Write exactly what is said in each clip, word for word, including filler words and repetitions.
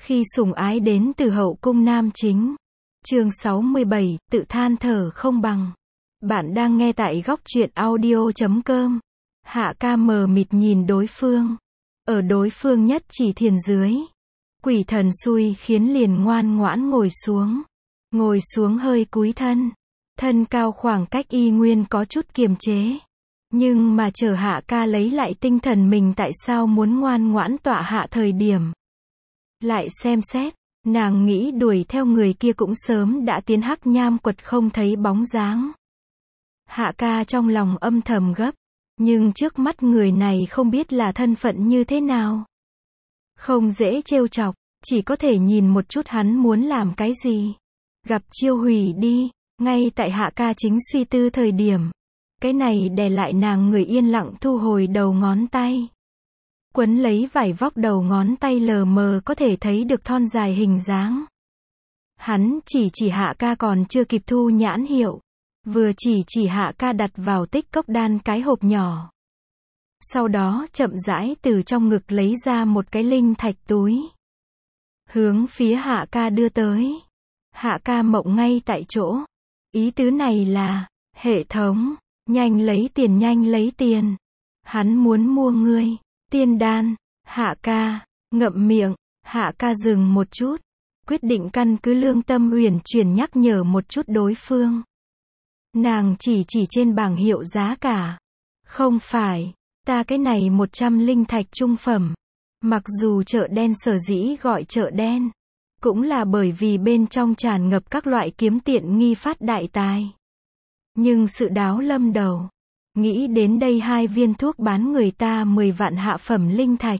Khi sủng ái đến từ hậu cung nam chính. Chương sáu mươi bảy, tự than thở không bằng. Bạn đang nghe tại góc truyện audio chấm com. Hạ ca mờ mịt nhìn đối phương. Ở đối phương nhất chỉ thiền dưới. Quỷ thần xui khiến liền ngoan ngoãn ngồi xuống. Ngồi xuống hơi cúi thân. Thân cao khoảng cách y nguyên có chút kiềm chế. Nhưng mà chờ hạ ca lấy lại tinh thần mình tại sao muốn ngoan ngoãn tọa hạ thời điểm. Lại xem xét, nàng nghĩ đuổi theo người kia cũng sớm đã tiến hắc nham quật không thấy bóng dáng. Hạ ca trong lòng âm thầm gấp, nhưng trước mắt người này không biết là thân phận như thế nào. Không dễ trêu chọc, chỉ có thể nhìn một chút hắn muốn làm cái gì. Gặp chiêu hủy đi, ngay tại hạ ca chính suy tư thời điểm. Cái này đè lại nàng người yên lặng thu hồi đầu ngón tay. Quấn lấy vải vóc đầu ngón tay lờ mờ có thể thấy được thon dài hình dáng. Hắn chỉ chỉ hạ ca còn chưa kịp thu nhãn hiệu. Vừa chỉ chỉ hạ ca đặt vào tích cốc đan cái hộp nhỏ. Sau đó chậm rãi từ trong ngực lấy ra một cái linh thạch túi. Hướng phía hạ ca đưa tới. Hạ ca mộng ngay tại chỗ. Ý tứ này là, hệ thống, nhanh lấy tiền nhanh lấy tiền. Hắn muốn mua ngươi. Tiên đan, hạ ca, ngậm miệng, hạ ca dừng một chút. Quyết định căn cứ lương tâm uyển chuyển nhắc nhở một chút đối phương. Nàng chỉ chỉ trên bảng hiệu giá cả. Không phải, ta cái này một trăm linh thạch trung phẩm. Mặc dù chợ đen sở dĩ gọi chợ đen. Cũng là bởi vì bên trong tràn ngập các loại kiếm tiện nghi phát đại tài. Nhưng sự đáo lâm đầu. Nghĩ đến đây hai viên thuốc bán người ta mười vạn hạ phẩm linh thạch.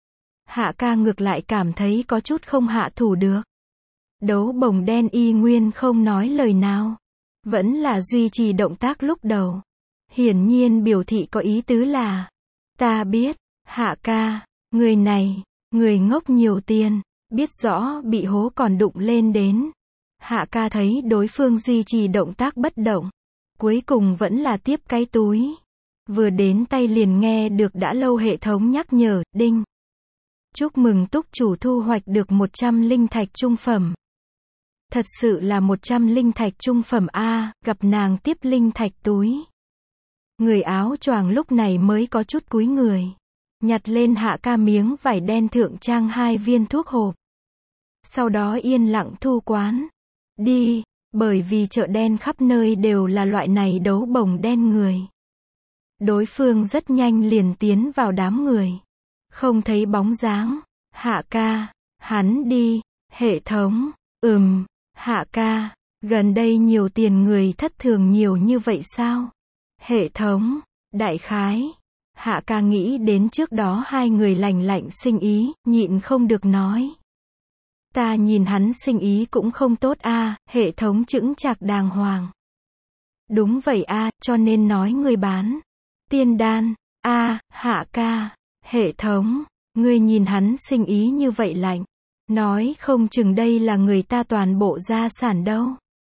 Hạ ca ngược lại cảm thấy có chút không hạ thủ được. Đấu bồng đen y nguyên không nói lời nào. Vẫn là duy trì động tác lúc đầu. Hiển nhiên biểu thị có ý tứ là. Ta biết, hạ ca, người này, người ngốc nhiều tiền, biết rõ bị hố còn đụng lên đến. Hạ ca thấy đối phương duy trì động tác bất động. Cuối cùng vẫn là tiếp cái túi. Vừa đến tay liền nghe được đã lâu hệ thống nhắc nhở, đinh. Chúc mừng túc chủ thu hoạch được một trăm linh thạch trung phẩm. Thật sự là một trăm linh thạch trung phẩm a, gặp nàng tiếp linh thạch túi. Người áo choàng lúc này mới có chút cúi người. Nhặt lên hạ ca miếng vải đen thượng trang hai viên thuốc hộp. Sau đó yên lặng thu quán. Đi. Bởi vì chợ đen khắp nơi đều là loại này đấu bồng đen người. Đối phương rất nhanh liền tiến vào đám người. Không thấy bóng dáng. Hạ ca, hắn đi. Hệ thống, ừm, hạ ca, gần đây nhiều tiền người thất thường nhiều như vậy sao? Hệ thống, đại khái. Hạ ca nghĩ đến trước đó hai người lành lạnh sinh ý, nhịn không được nói. Ta nhìn hắn sinh ý cũng không tốt a, à, hệ thống chững chạc đàng hoàng. Đúng vậy a, à, cho nên nói người bán. Tiên đan, a, à, hạ ca, hệ thống, ngươi nhìn hắn sinh ý như vậy lạnh. Nói không chừng đây là người ta toàn bộ gia sản đâu.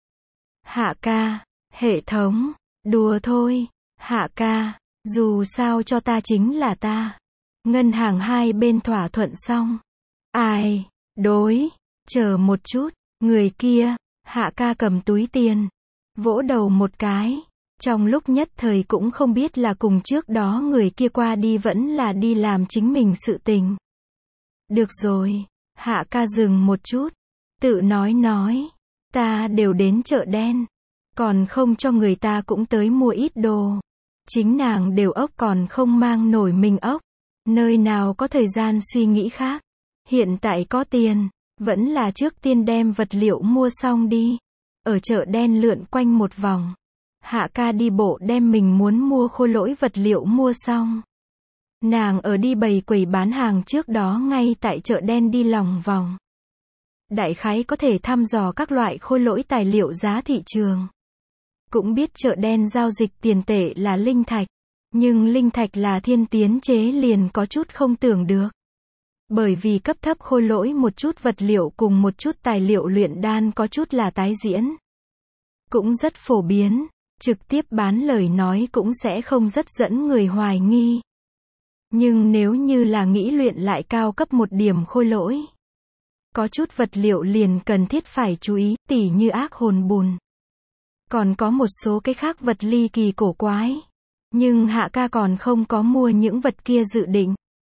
Hạ ca, hệ thống, đùa thôi, hạ ca, dù sao cho ta chính là ta. Ngân hàng hai bên thỏa thuận xong. Ai? Đối, chờ một chút, người kia, hạ ca cầm túi tiền, vỗ đầu một cái, trong lúc nhất thời cũng không biết là cùng trước đó người kia qua đi vẫn là đi làm chính mình sự tình. Được rồi, hạ ca dừng một chút, tự nói nói, ta đều đến chợ đen, còn không cho người ta cũng tới mua ít đồ. Chính nàng đều ốc còn không mang nổi mình ốc, nơi nào có thời gian suy nghĩ khác, hiện tại có tiền. Vẫn là trước tiên đem vật liệu mua xong đi. Ở chợ đen lượn quanh một vòng. Hạ ca đi bộ đem mình muốn mua khôi lỗi vật liệu mua xong. Nàng ở đi bày quầy bán hàng trước đó ngay tại chợ đen đi lòng vòng. Đại khái có thể thăm dò các loại khôi lỗi tài liệu giá thị trường. Cũng biết chợ đen giao dịch tiền tệ là linh thạch. Nhưng linh thạch là thiên tiến chế liền có chút không tưởng được. Bởi vì cấp thấp khôi lỗi một chút vật liệu cùng một chút tài liệu luyện đan có chút là tái diễn. Cũng rất phổ biến, trực tiếp bán lời nói cũng sẽ không rất dẫn người hoài nghi. Nhưng nếu như là nghĩ luyện lại cao cấp một điểm khôi lỗi, Có chút vật liệu liền cần thiết phải chú ý, tỉ như ác hồn bùn. Còn có một số cái khác vật ly kỳ cổ quái. Nhưng Hạ ca còn không có mua những vật kia dự định.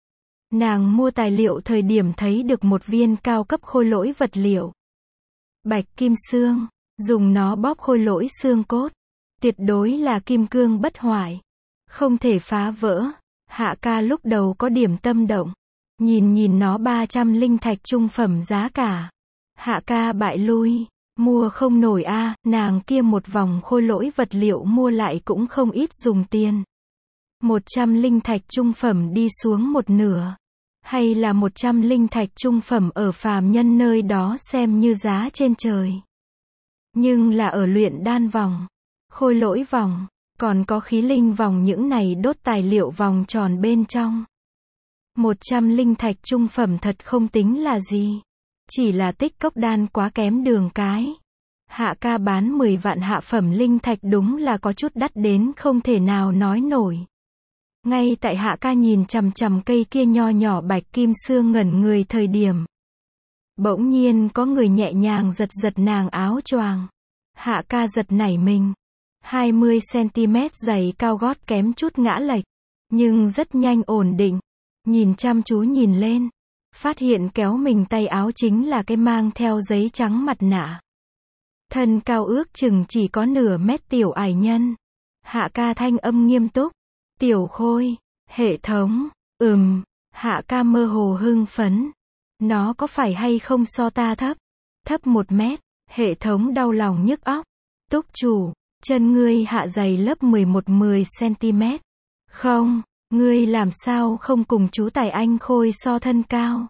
Nàng mua tài liệu thời điểm thấy được một viên cao cấp khôi lỗi vật liệu. Bạch kim xương, dùng nó bóp khôi lỗi xương cốt. Tuyệt đối là kim cương bất hoại. Không thể phá vỡ. Hạ ca lúc đầu có điểm tâm động. Nhìn nhìn nó ba trăm linh thạch trung phẩm giá cả. Hạ ca bại lui. Mua không nổi a, à, nàng kia một vòng khôi lỗi vật liệu mua lại cũng không ít dùng tiền. một trăm linh thạch trung phẩm đi xuống một nửa. Hay là một trăm linh thạch trung phẩm ở phàm nhân nơi đó xem như giá trên trời. Nhưng là ở luyện đan vòng, khôi lỗi vòng, còn có khí linh vòng những này đốt tài liệu vòng tròn bên trong. một trăm linh thạch trung phẩm thật không tính là gì. Chỉ là tích cốc đan quá kém đường cái. Hạ ca bán mười vạn hạ phẩm linh thạch đúng là có chút đắt đến không thể nào nói nổi. Ngay tại Hạ ca nhìn chằm chằm cây kia nho nhỏ bạch kim xương ngẩn người thời điểm. Bỗng nhiên có người nhẹ nhàng giật giật nàng áo choàng. Hạ ca giật nảy mình. hai mươi xăng-ti-mét giày cao gót kém chút ngã lệch. Nhưng rất nhanh ổn định. Nhìn chăm chú nhìn lên. Phát hiện kéo mình tay áo chính là cái mang theo giấy trắng mặt nạ. Thân cao ước chừng chỉ có nửa mét tiểu ải nhân. Hạ ca thanh âm nghiêm túc. Tiểu khôi, hệ thống, ừm, Hạ ca mơ hồ hưng phấn. Nó có phải hay không so ta thấp? Thấp một mét, hệ thống đau lòng nhức óc. Túc chủ, chân ngươi hạ dày lớp mười một mười xăng-ti-mét. Không, ngươi làm sao không cùng chú tài anh khôi so thân cao?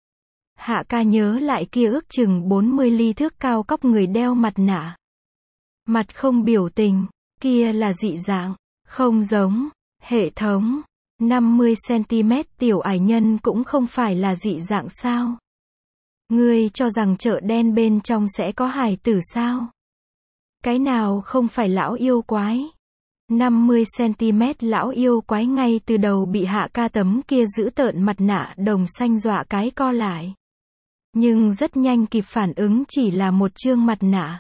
Hạ ca nhớ lại kia ước chừng bốn mươi ly thước cao cóc người đeo mặt nạ. Mặt không biểu tình, kia là dị dạng, không giống, hệ thống, năm mươi xăng-ti-mét tiểu ải nhân cũng không phải là dị dạng sao? Ngươi cho rằng chợ đen bên trong sẽ có hài tử sao? Cái nào không phải lão yêu quái? năm mươi xăng-ti-mét lão yêu quái ngay từ đầu bị Hạ ca tấm kia giữ tợn mặt nạ đồng xanh dọa cái co lại. Nhưng rất nhanh kịp phản ứng chỉ là một chương mặt nạ.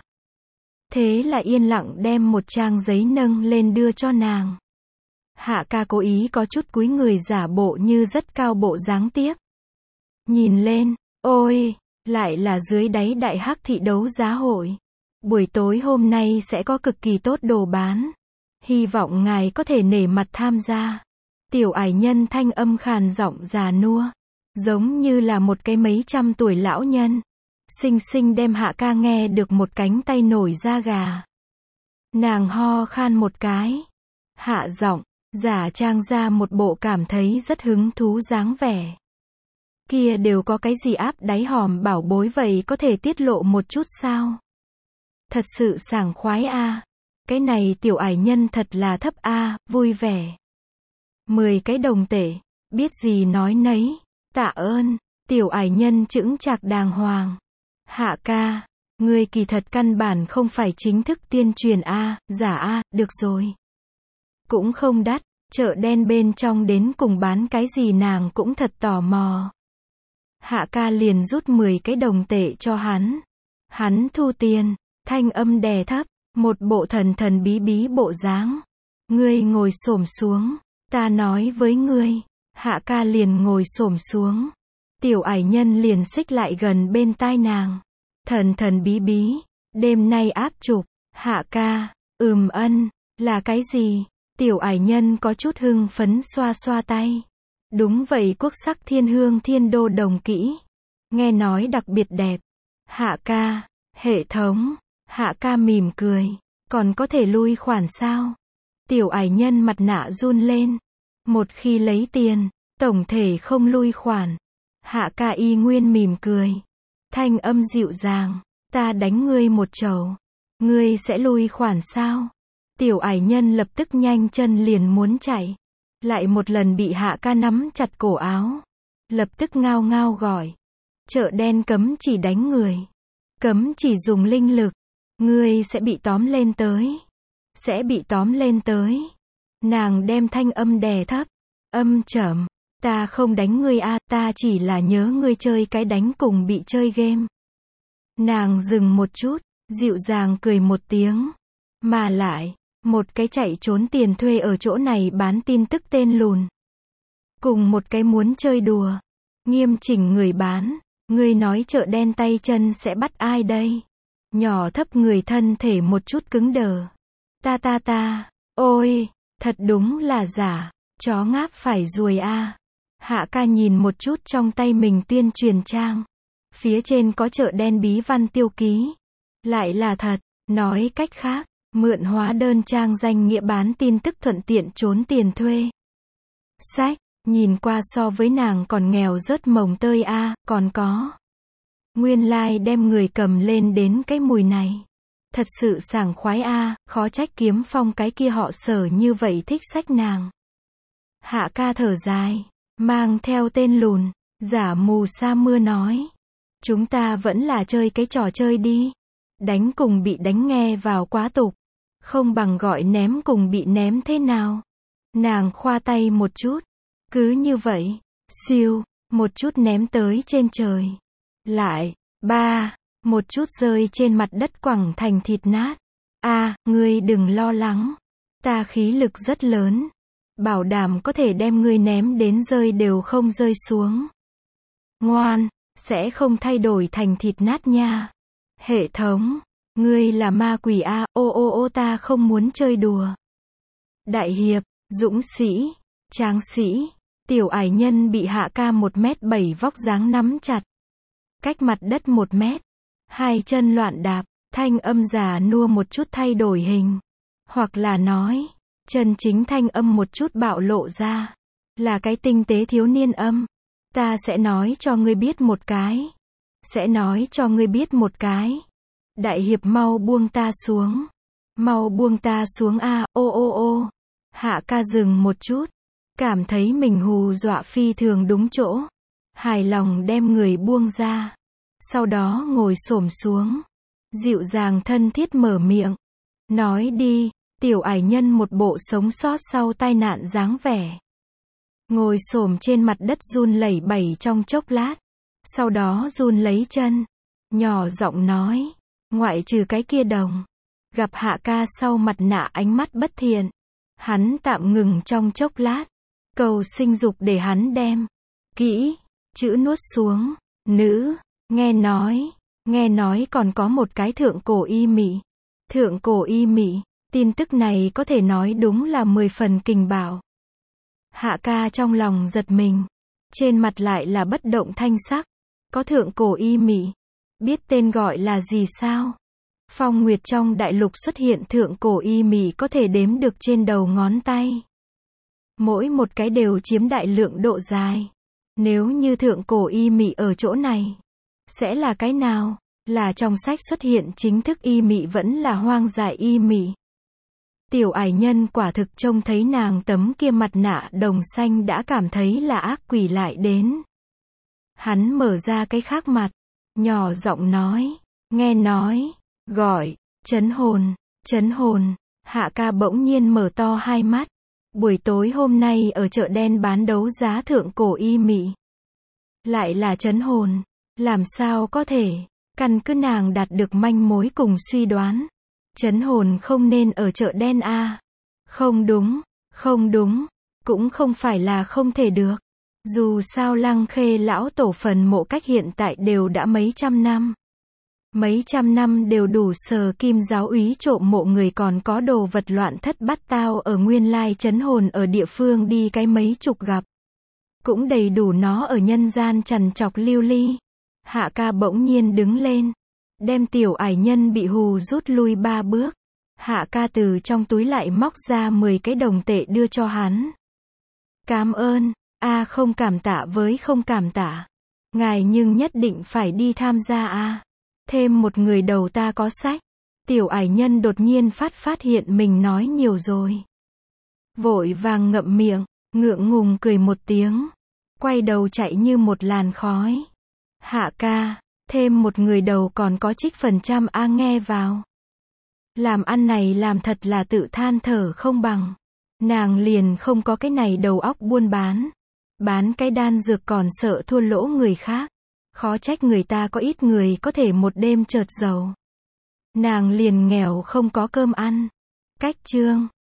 Thế là yên lặng đem một trang giấy nâng lên đưa cho nàng. Hạ ca cố ý có chút cúi người giả bộ như rất cao bộ dáng tiếp. Nhìn lên, ôi, lại là dưới đáy đại hắc thị đấu giá hội. Buổi tối hôm nay sẽ có cực kỳ tốt đồ bán. Hy vọng ngài có thể nể mặt tham gia. Tiểu ải nhân thanh âm khàn giọng già nua. Giống như là một cái mấy trăm tuổi lão nhân. Xinh xinh đem Hạ ca nghe được một cánh tay nổi da gà. Nàng ho khan một cái. Hạ giọng, giả trang ra một bộ cảm thấy rất hứng thú dáng vẻ. Kia đều có cái gì áp đáy hòm bảo bối vậy có thể tiết lộ một chút sao? Thật sự sảng khoái a. À. Cái này tiểu ải nhân thật là thấp a, à, vui vẻ. Mười cái đồng tệ, biết gì nói nấy. Tạ ơn, tiểu ải nhân chững chạc đàng hoàng. Hạ ca, ngươi kỳ thật căn bản không phải chính thức tuyên truyền a, giả a, được rồi. Cũng không đắt, chợ đen bên trong đến cùng bán cái gì nàng cũng thật tò mò. Hạ ca liền rút mười cái đồng tệ cho hắn. Hắn thu tiền, thanh âm đè thấp, một bộ thần thần bí bí bộ dáng. Ngươi ngồi xổm xuống, ta nói với ngươi. Hạ ca liền ngồi xổm xuống. Tiểu ải nhân liền xích lại gần bên tai nàng. Thần thần bí bí, đêm nay áp trục. Hạ ca, ừm ân, là cái gì? Tiểu ải nhân có chút hưng phấn xoa xoa tay. Đúng vậy, quốc sắc thiên hương thiên đô đồng kỹ. Nghe nói đặc biệt đẹp. Hạ ca, hệ thống. Hạ ca mỉm cười. Còn có thể lui khoản sao? Tiểu ải nhân mặt nạ run lên. Một khi lấy tiền, tổng thể không lui khoản. Hạ ca y nguyên mỉm cười. Thanh âm dịu dàng. Ta đánh ngươi một chầu. Ngươi sẽ lui khoản sao? Tiểu ải nhân lập tức nhanh chân liền muốn chạy. Lại một lần bị Hạ ca nắm chặt cổ áo. Lập tức ngao ngao gọi. Chợ đen cấm chỉ đánh người. Cấm chỉ dùng linh lực. Ngươi sẽ bị tóm lên tới. Sẽ bị tóm lên tới. Nàng đem thanh âm đè thấp. Âm trầm. Ta không đánh ngươi a, ta chỉ là nhớ ngươi chơi cái đánh cùng bị chơi game. Nàng dừng một chút, dịu dàng cười một tiếng. Mà lại, một cái chạy trốn tiền thuê ở chỗ này bán tin tức tên lùn. Cùng một cái muốn chơi đùa. Nghiêm chỉnh người bán. Ngươi nói chợ đen tay chân sẽ bắt ai đây? Nhỏ thấp người thân thể một chút cứng đờ. Ta ta ta, ôi, thật đúng là giả, chó ngáp phải ruồi a. Hạ ca nhìn một chút trong tay mình tuyên truyền trang. Phía trên có chợ đen bí văn tiêu ký. Lại là thật, nói cách khác, mượn hóa đơn trang danh nghĩa bán tin tức thuận tiện trốn tiền thuê. Sách, nhìn qua so với nàng còn nghèo rớt mồng tơi a, còn có. Nguyên lai like đem người cầm lên đến cái mùi này. Thật sự sảng khoái a, khó trách Kiếm Phong cái kia họ Sở như vậy thích sách nàng. Hạ ca thở dài, mang theo tên lùn, giả mù sa mưa nói. Chúng ta vẫn là chơi cái trò chơi đi. Đánh cùng bị đánh nghe vào quá tục. Không bằng gọi ném cùng bị ném thế nào. Nàng khoa tay một chút. Cứ như vậy, siêu, một chút ném tới trên trời. Lại, ba, một chút rơi trên mặt đất quẳng thành thịt nát. A, ngươi đừng lo lắng. Ta khí lực rất lớn. Bảo đảm có thể đem ngươi ném đến rơi đều không rơi xuống. Ngoan, sẽ không thay đổi thành thịt nát nha. Hệ thống, ngươi là ma quỷ a, ô ô ô ta không muốn chơi đùa. Đại hiệp, dũng sĩ, tráng sĩ, tiểu ải nhân bị Hạ ca một mét bảy vóc dáng nắm chặt. Cách mặt đất một mét. Hai chân loạn đạp, thanh âm già nua một chút thay đổi hình. Hoặc là nói, chân chính thanh âm một chút bạo lộ ra. Là cái tinh tế thiếu niên âm. Ta sẽ nói cho ngươi biết một cái. Sẽ nói cho ngươi biết một cái. Đại hiệp mau buông ta xuống. Mau buông ta xuống a, ô ô ô. Hạ ca dừng một chút. Cảm thấy mình hù dọa phi thường đúng chỗ. Hài lòng đem người buông ra. Sau đó ngồi xổm xuống. Dịu dàng thân thiết mở miệng. Nói đi, tiểu ải nhân một bộ sống sót sau tai nạn dáng vẻ. Ngồi xổm trên mặt đất run lẩy bẩy trong chốc lát. Sau đó run lấy chân. Nhỏ giọng nói. Ngoại trừ cái kia đồng. Gặp Hạ ca sau mặt nạ ánh mắt bất thiện. Hắn tạm ngừng trong chốc lát. Cầu sinh dục để hắn đem. Kỹ. Chữ nuốt xuống. Nữ. Nghe nói. Nghe nói còn có một cái thượng cổ y mị. Thượng cổ y mị. Tin tức này có thể nói đúng là mười phần kình bảo. Hạ ca trong lòng giật mình. Trên mặt lại là bất động thanh sắc. Có thượng cổ y mị. Biết tên gọi là gì sao? Phong Nguyệt trong đại lục xuất hiện thượng cổ y mị có thể đếm được trên đầu ngón tay. Mỗi một cái đều chiếm đại lượng độ dài. Nếu như thượng cổ y mị ở chỗ này, sẽ là cái nào? Là trong sách xuất hiện chính thức y mị vẫn là hoang dại y mị? Tiểu ải nhân quả thực trông thấy nàng tấm kia mặt nạ đồng xanh đã cảm thấy là ác quỷ lại đến. Hắn mở ra cái khác mặt, nhỏ giọng nói, nghe nói, gọi, chấn hồn, chấn hồn. Hạ ca bỗng nhiên mở to hai mắt. Buổi tối hôm nay ở chợ đen bán đấu giá thượng cổ y mị. Lại là chấn hồn. Làm sao có thể? Căn cứ nàng đạt được manh mối cùng suy đoán. Chấn hồn không nên ở chợ đen a. Không đúng, không đúng. Cũng không phải là không thể được. Dù sao Lăng Khê lão tổ phần mộ cách hiện tại đều đã mấy trăm năm. Mấy trăm năm đều đủ sờ kim giáo úy trộm mộ người còn có đồ vật loạn thất bát tao ở nguyên lai chấn hồn ở địa phương đi cái mấy chục gặp. Cũng đầy đủ nó ở nhân gian trằn trọc lưu ly. Hạ ca bỗng nhiên đứng lên. Đem tiểu ải nhân bị hù rút lui ba bước. Hạ ca từ trong túi lại móc ra mười cái đồng tệ đưa cho hắn. Cảm ơn, a không cảm tạ với không cảm tạ. Ngài nhưng nhất định phải đi tham gia a. Thêm một người đầu ta có sách. Tiểu ải nhân đột nhiên phát phát hiện mình nói nhiều rồi. Vội vàng ngậm miệng, ngượng ngùng cười một tiếng. Quay đầu chạy như một làn khói. Hạ ca, thêm một người đầu còn có trích phần trăm a nghe vào. Làm ăn này làm thật là tự than thở không bằng. Nàng liền không có cái này đầu óc buôn bán. Bán cái đan dược còn sợ thua lỗ người khác. Khó trách người ta có ít người có thể một đêm chợt giàu. Nàng liền nghèo không có cơm ăn. Cách chương